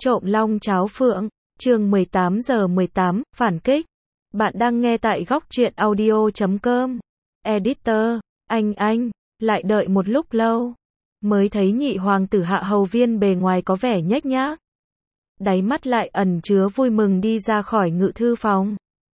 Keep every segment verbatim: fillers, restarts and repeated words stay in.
Trộm long cháo phượng, chương mười tám giờ mười tám, phản kích. Bạn đang nghe tại góc truyện audio chấm com. Editor, anh anh, lại đợi một lúc lâu. Mới thấy nhị hoàng tử Hạ Hầu Viên bề ngoài có vẻ nhếch nhác. Đáy mắt lại ẩn chứa vui mừng đi ra khỏi ngự thư phòng.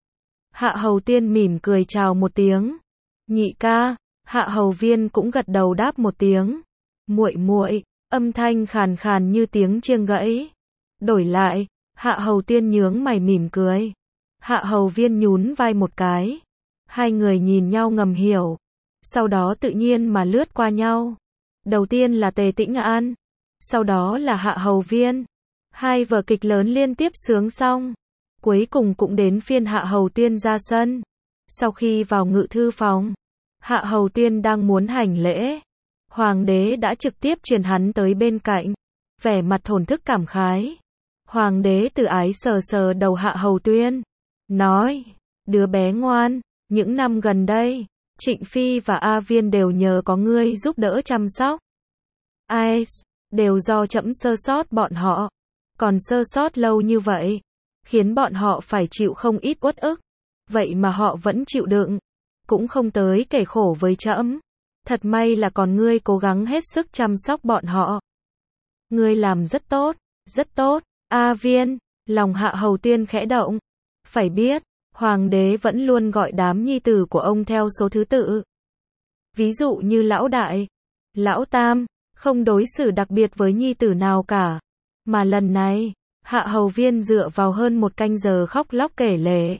Hạ Hầu Tiên mỉm cười chào một tiếng. Nhị ca, Hạ Hầu Viên cũng gật đầu đáp một tiếng. Muội muội, âm thanh khàn khàn như tiếng chiêng gãy. Đổi lại, Hạ Hầu Tiên nhướng mày mỉm cười. Hạ Hầu Viên nhún vai một cái. Hai người nhìn nhau ngầm hiểu. Sau đó tự nhiên mà lướt qua nhau. Đầu tiên là Tề Tĩnh An. Sau đó là Hạ Hầu Viên. Hai vở kịch lớn liên tiếp sướng xong. Cuối cùng cũng đến phiên Hạ Hầu Tiên ra sân. Sau khi vào ngự thư phòng, Hạ Hầu Tiên đang muốn hành lễ. Hoàng đế đã trực tiếp truyền hắn tới bên cạnh. Vẻ mặt thổn thức cảm khái. Hoàng đế từ ái sờ sờ đầu Hạ Hầu Tuyên. Nói, đứa bé ngoan, những năm gần đây, Trịnh Phi và A Viên đều nhờ có ngươi giúp đỡ chăm sóc. Ai, đều do trẫm sơ sót bọn họ. Còn sơ sót lâu như vậy, khiến bọn họ phải chịu không ít uất ức. Vậy mà họ vẫn chịu đựng, cũng không tới kể khổ với trẫm. Thật may là còn ngươi cố gắng hết sức chăm sóc bọn họ. Ngươi làm rất tốt, rất tốt. A Viên, lòng Hạ Hầu Tiên khẽ động. Phải biết, hoàng đế vẫn luôn gọi đám nhi tử của ông theo số thứ tự. Ví dụ như lão đại, lão tam, không đối xử đặc biệt với nhi tử nào cả. Mà lần này, Hạ Hầu Viên dựa vào hơn một canh giờ khóc lóc kể lể.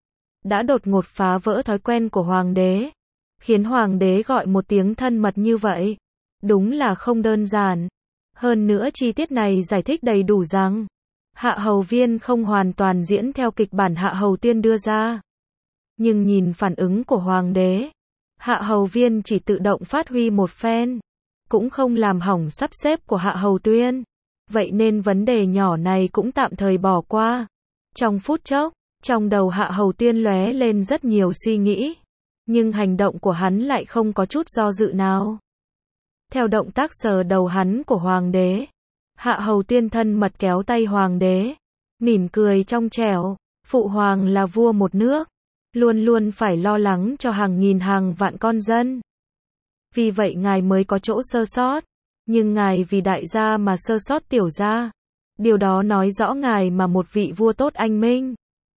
Đã đột ngột phá vỡ thói quen của hoàng đế. Khiến hoàng đế gọi một tiếng thân mật như vậy. Đúng là không đơn giản. Hơn nữa chi tiết này giải thích đầy đủ rằng Hạ Hầu Viên không hoàn toàn diễn theo kịch bản Hạ Hầu Tiên đưa ra. Nhưng nhìn phản ứng của hoàng đế, Hạ Hầu Viên chỉ tự động phát huy một phen, cũng không làm hỏng sắp xếp của Hạ Hầu Tuyên. Vậy nên vấn đề nhỏ này cũng tạm thời bỏ qua. Trong phút chốc, trong đầu Hạ Hầu Tiên lóe lên rất nhiều suy nghĩ. Nhưng hành động của hắn lại không có chút do dự nào. Theo động tác sờ đầu hắn của hoàng đế, Hạ Hầu Tiên thân mật kéo tay hoàng đế, mỉm cười trong trẻo. Phụ hoàng là vua một nước, luôn luôn phải lo lắng cho hàng nghìn hàng vạn con dân. Vì vậy ngài mới có chỗ sơ sót, nhưng ngài vì đại gia mà sơ sót tiểu gia. Điều đó nói rõ ngài mà một vị vua tốt anh minh.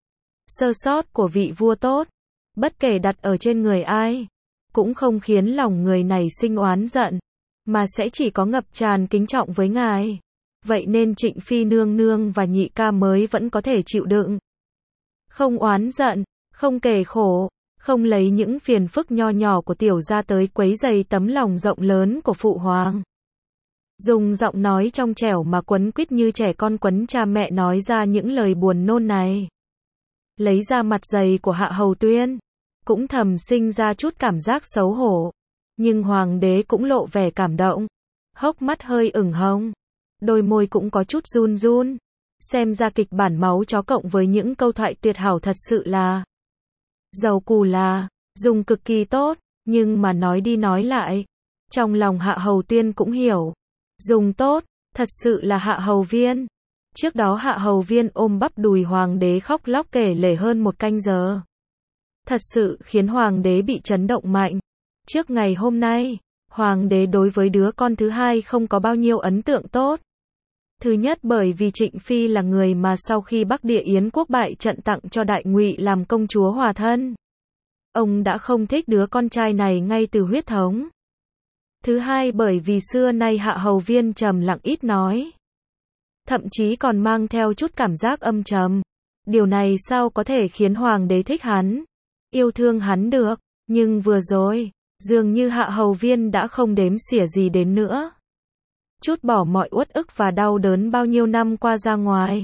Sơ sót của vị vua tốt, bất kể đặt ở trên người ai, cũng không khiến lòng người này sinh oán giận, mà sẽ chỉ có ngập tràn kính trọng với ngài. Vậy nên Trịnh Phi nương nương và nhị ca mới vẫn có thể chịu đựng. Không oán giận, không kể khổ, không lấy những phiền phức nho nhỏ của tiểu gia tới quấy rầy tấm lòng rộng lớn của phụ hoàng. Dùng giọng nói trong trẻo mà quấn quýt như trẻ con quấn cha mẹ nói ra những lời buồn nôn này. Lấy ra mặt dày của Hạ Hầu Tuyên, cũng thầm sinh ra chút cảm giác xấu hổ. Nhưng hoàng đế cũng lộ vẻ cảm động, hốc mắt hơi ửng hồng, đôi môi cũng có chút run run. Xem ra kịch bản máu chó cộng với những câu thoại tuyệt hảo thật sự là dầu cù là dùng cực kỳ tốt. Nhưng mà nói đi nói lại, trong lòng Hạ Hầu Tiên cũng hiểu, dùng tốt thật sự là Hạ Hầu Viên. Trước đó Hạ Hầu Viên ôm bắp đùi hoàng đế khóc lóc kể lể hơn một canh giờ. Thật sự khiến hoàng đế bị chấn động mạnh. Trước ngày hôm nay, hoàng đế đối với đứa con thứ hai không có bao nhiêu ấn tượng tốt. Thứ nhất bởi vì Trịnh Phi là người mà sau khi Bắc Địa Yến quốc bại trận tặng cho Đại Ngụy làm công chúa hòa thân. Ông đã không thích đứa con trai này ngay từ huyết thống. Thứ hai bởi vì xưa nay Hạ Hầu Viên trầm lặng ít nói. Thậm chí còn mang theo chút cảm giác âm trầm. Điều này sao có thể khiến hoàng đế thích hắn, yêu thương hắn được. Nhưng vừa rồi, dường như Hạ Hầu Viên đã không đếm xỉa gì đến nữa. Chút bỏ mọi uất ức và đau đớn bao nhiêu năm qua ra ngoài.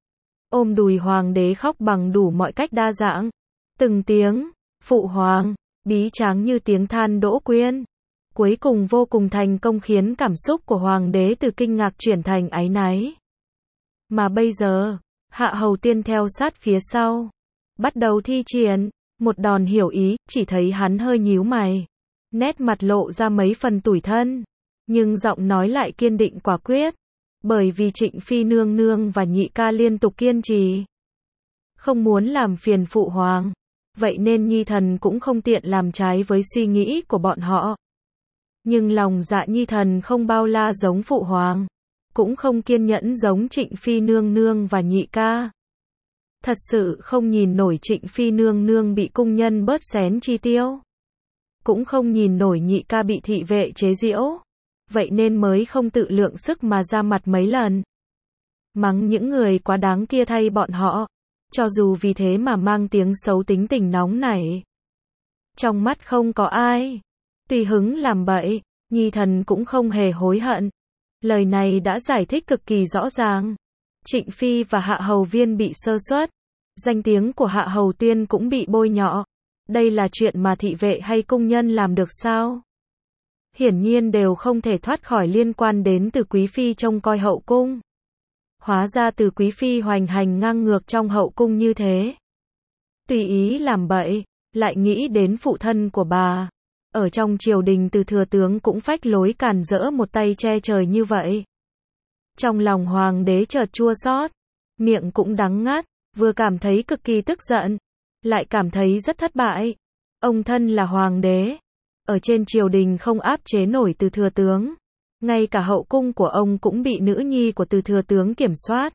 Ôm đùi hoàng đế khóc bằng đủ mọi cách đa dạng. Từng tiếng, phụ hoàng, bí tráng như tiếng than Đỗ Quyên. Cuối cùng vô cùng thành công khiến cảm xúc của hoàng đế từ kinh ngạc chuyển thành áy náy. Mà bây giờ, Hạ Hầu Tiên theo sát phía sau, bắt đầu thi triển một đòn hiểu ý. Chỉ thấy hắn hơi nhíu mày, nét mặt lộ ra mấy phần tủi thân, nhưng giọng nói lại kiên định quả quyết. Bởi vì Trịnh Phi nương nương và nhị ca liên tục kiên trì, không muốn làm phiền phụ hoàng, vậy nên Nhi thần cũng không tiện làm trái với suy nghĩ của bọn họ. Nhưng lòng dạ Nhi thần không bao la giống phụ hoàng, cũng không kiên nhẫn giống Trịnh Phi nương nương và nhị ca. Thật sự không nhìn nổi Trịnh Phi nương nương bị cung nhân bớt xén chi tiêu, cũng không nhìn nổi nhị ca bị thị vệ chế giễu, vậy nên mới không tự lượng sức mà ra mặt mấy lần. Mắng những người quá đáng kia thay bọn họ, cho dù vì thế mà mang tiếng xấu tính tình nóng nảy. Trong mắt không có ai, tùy hứng làm bậy, Nhi thần cũng không hề hối hận. Lời này đã giải thích cực kỳ rõ ràng. Trịnh Phi và Hạ Hầu Viên bị sơ suất, danh tiếng của Hạ Hầu Tuyên cũng bị bôi nhọ. Đây là chuyện mà thị vệ hay cung nhân làm được sao? Hiển nhiên đều không thể thoát khỏi liên quan đến Từ Quý Phi trông coi hậu cung. Hóa ra Từ Quý Phi hoành hành ngang ngược trong hậu cung như thế. Tùy ý làm bậy, lại nghĩ đến phụ thân của bà. Ở trong triều đình Từ thừa tướng cũng phách lối càn rỡ một tay che trời như vậy. Trong lòng hoàng đế chợt chua xót, miệng cũng đắng ngắt, vừa cảm thấy cực kỳ tức giận, lại cảm thấy rất thất bại. Ông thân là hoàng đế, ở trên triều đình không áp chế nổi Từ thừa tướng. Ngay cả hậu cung của ông cũng bị nữ nhi của Từ thừa tướng kiểm soát.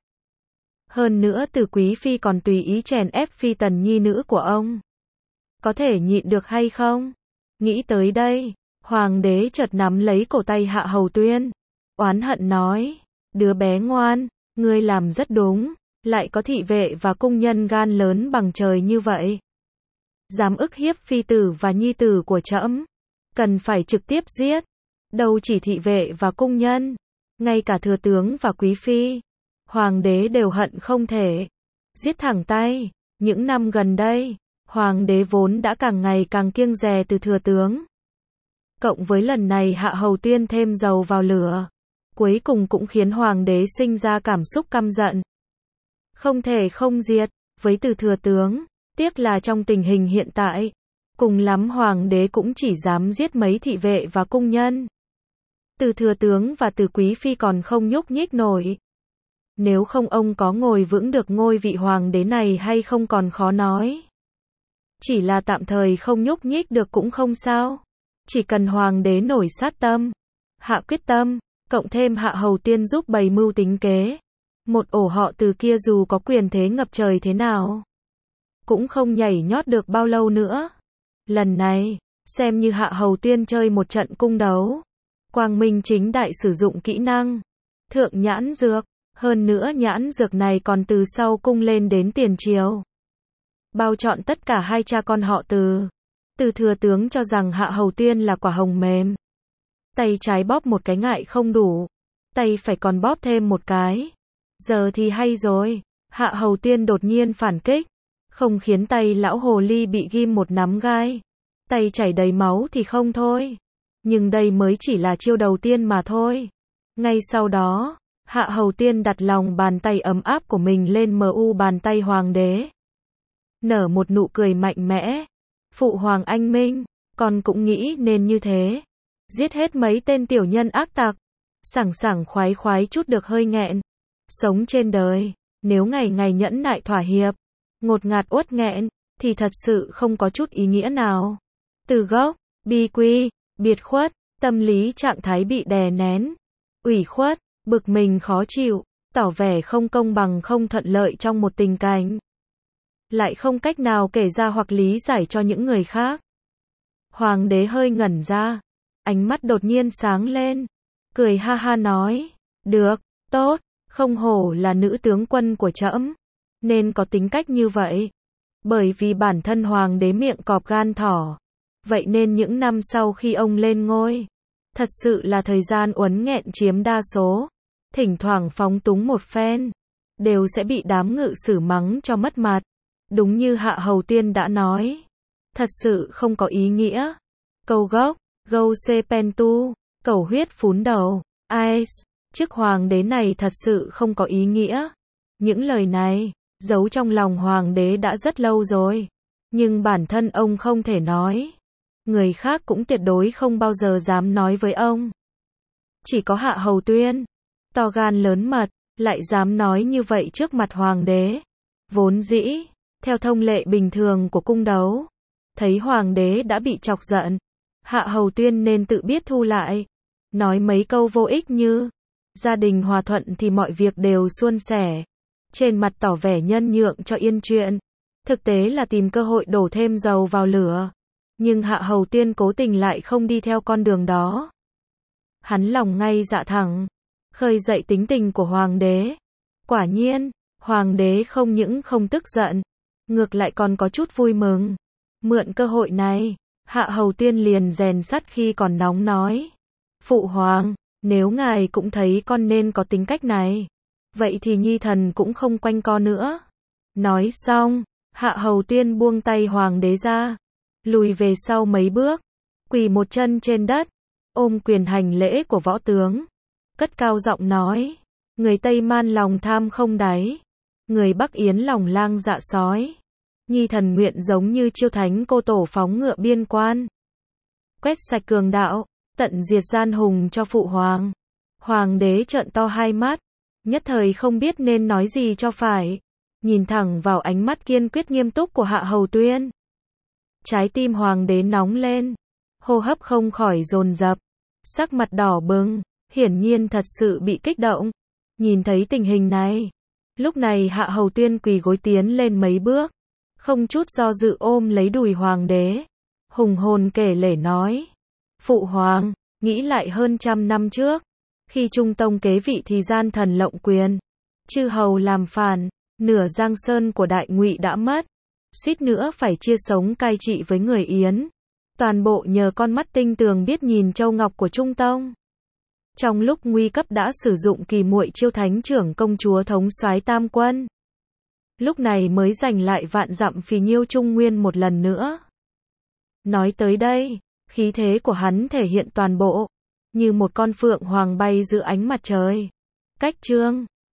Hơn nữa Từ Quý Phi còn tùy ý chèn ép phi tần nhi nữ của ông. Có thể nhịn được hay không? Nghĩ tới đây, hoàng đế chợt nắm lấy cổ tay Hạ Hầu Tuyên, oán hận nói, đứa bé ngoan, ngươi làm rất đúng, lại có thị vệ và cung nhân gan lớn bằng trời như vậy. Dám ức hiếp phi tử và nhi tử của trẫm, cần phải trực tiếp giết. Đâu chỉ thị vệ và cung nhân, ngay cả thừa tướng và quý phi, hoàng đế đều hận không thể giết thẳng tay. Những năm gần đây, hoàng đế vốn đã càng ngày càng kiêng dè Từ thừa tướng. Cộng với lần này Hạ Hầu Tuyên thêm dầu vào lửa, cuối cùng cũng khiến hoàng đế sinh ra cảm xúc căm giận. Không thể không diệt với Từ thừa tướng, tiếc là trong tình hình hiện tại, cùng lắm hoàng đế cũng chỉ dám giết mấy thị vệ và cung nhân. Từ thừa tướng và Từ Quý Phi còn không nhúc nhích nổi. Nếu không ông có ngồi vững được ngôi vị hoàng đế này hay không còn khó nói. Chỉ là tạm thời không nhúc nhích được cũng không sao. Chỉ cần hoàng đế nổi sát tâm, hạ quyết tâm, cộng thêm Hạ Hầu Tiên giúp bày mưu tính kế. Một ổ họ Từ kia dù có quyền thế ngập trời thế nào, cũng không nhảy nhót được bao lâu nữa. Lần này, xem như Hạ Hầu Tiên chơi một trận cung đấu. Quang minh chính đại sử dụng kỹ năng thượng nhãn dược, hơn nữa nhãn dược này còn từ sau cung lên đến tiền triều. Bao trọn tất cả hai cha con họ Từ. Từ thừa tướng cho rằng Hạ Hầu Tiên là quả hồng mềm. Tay trái bóp một cái ngại không đủ, tay phải còn bóp thêm một cái. Giờ thì hay rồi, Hạ Hầu Tiên đột nhiên phản kích, không khiến tay lão hồ ly bị ghim một nắm gai, tay chảy đầy máu thì không thôi. Nhưng đây mới chỉ là chiêu đầu tiên mà thôi. Ngay sau đó, Hạ Hầu Tiên đặt lòng bàn tay ấm áp của mình lên mu bàn tay hoàng đế. Nở một nụ cười mạnh mẽ. Phụ hoàng anh minh, con cũng nghĩ nên như thế. Giết hết mấy tên tiểu nhân ác tặc. Sảng sảng khoái khoái chút được hơi nghẹn. Sống trên đời, nếu ngày ngày nhẫn nại thỏa hiệp, ngột ngạt uất nghẹn, thì thật sự không có chút ý nghĩa nào. Từ gốc, bi quy, biệt khuất, tâm lý trạng thái bị đè nén, ủy khuất, bực mình khó chịu, tỏ vẻ không công bằng không thuận lợi trong một tình cảnh. Lại không cách nào kể ra hoặc lý giải cho những người khác. Hoàng đế hơi ngẩn ra, ánh mắt đột nhiên sáng lên, cười ha ha nói, được, tốt, không hổ là nữ tướng quân của trẫm, nên có tính cách như vậy. Bởi vì bản thân hoàng đế miệng cọp gan thỏ, vậy nên những năm sau khi ông lên ngôi, thật sự là thời gian uốn nghẹn chiếm đa số. Thỉnh thoảng phóng túng một phen, đều sẽ bị đám ngự sử mắng cho mất mặt. Đúng như Hạ Hầu Tiên đã nói, thật sự không có ý nghĩa. Câu gốc, gâu se pentu, cầu huyết phún đầu, ice, chức hoàng đế này thật sự không có ý nghĩa. Những lời này, giấu trong lòng hoàng đế đã rất lâu rồi, nhưng bản thân ông không thể nói. Người khác cũng tuyệt đối không bao giờ dám nói với ông. Chỉ có Hạ Hầu Tuyên, To gan lớn mật, lại dám nói như vậy trước mặt hoàng đế. Vốn dĩ, theo thông lệ bình thường của cung đấu, thấy hoàng đế đã bị chọc giận, Hạ Hầu Tuyên nên tự biết thu lại. Nói mấy câu vô ích như, gia đình hòa thuận thì mọi việc đều suôn sẻ. Trên mặt tỏ vẻ nhân nhượng cho yên chuyện. Thực tế là tìm cơ hội đổ thêm dầu vào lửa. Nhưng Hạ Hầu Tuyên cố tình lại không đi theo con đường đó. Hắn lòng ngay dạ thẳng, khơi dậy tính tình của hoàng đế. Quả nhiên, hoàng đế không những không tức giận, ngược lại còn có chút vui mừng. Mượn cơ hội này, Hạ Hầu Tuyên liền rèn sắt khi còn nóng nói. Phụ hoàng, nếu ngài cũng thấy con nên có tính cách này, vậy thì nhi thần cũng không quanh co nữa. Nói xong, Hạ Hầu Tuyên buông tay hoàng đế ra, lùi về sau mấy bước, quỳ một chân trên đất, ôm quyền hành lễ của võ tướng, cất cao giọng nói, người Tây Man lòng tham không đáy, người Bắc Yến lòng lang dạ sói, nhi thần nguyện giống như Chiêu Thánh cô tổ phóng ngựa biên quan, quét sạch cường đạo, tận diệt gian hùng cho phụ hoàng. Hoàng đế trợn to hai mắt, nhất thời không biết nên nói gì cho phải, nhìn thẳng vào ánh mắt kiên quyết nghiêm túc của Hạ Hầu Tuyên. Trái tim hoàng đế nóng lên, hô hấp không khỏi dồn dập, sắc mặt đỏ bừng, hiển nhiên thật sự bị kích động. Nhìn thấy tình hình này, lúc này Hạ Hầu Tuyên quỳ gối tiến lên mấy bước, không chút do dự ôm lấy đùi hoàng đế, hùng hồn kể lể nói: Phụ hoàng, nghĩ lại hơn trăm năm trước, khi Trung Tông kế vị thì gian thần lộng quyền, chư hầu làm phản, nửa Giang Sơn của Đại Ngụy đã mất, suýt nữa phải chia sống cai trị với người Yến. Toàn bộ nhờ con mắt tinh tường biết nhìn châu ngọc của Trung Tông. Trong lúc nguy cấp đã sử dụng kỳ muội Chiêu Thánh trưởng công chúa thống soái tam quân. Lúc này mới giành lại vạn dặm phì nhiêu Trung Nguyên một lần nữa. Nói tới đây, khí thế của hắn thể hiện toàn bộ, như một con phượng hoàng bay giữa ánh mặt trời. Cách chương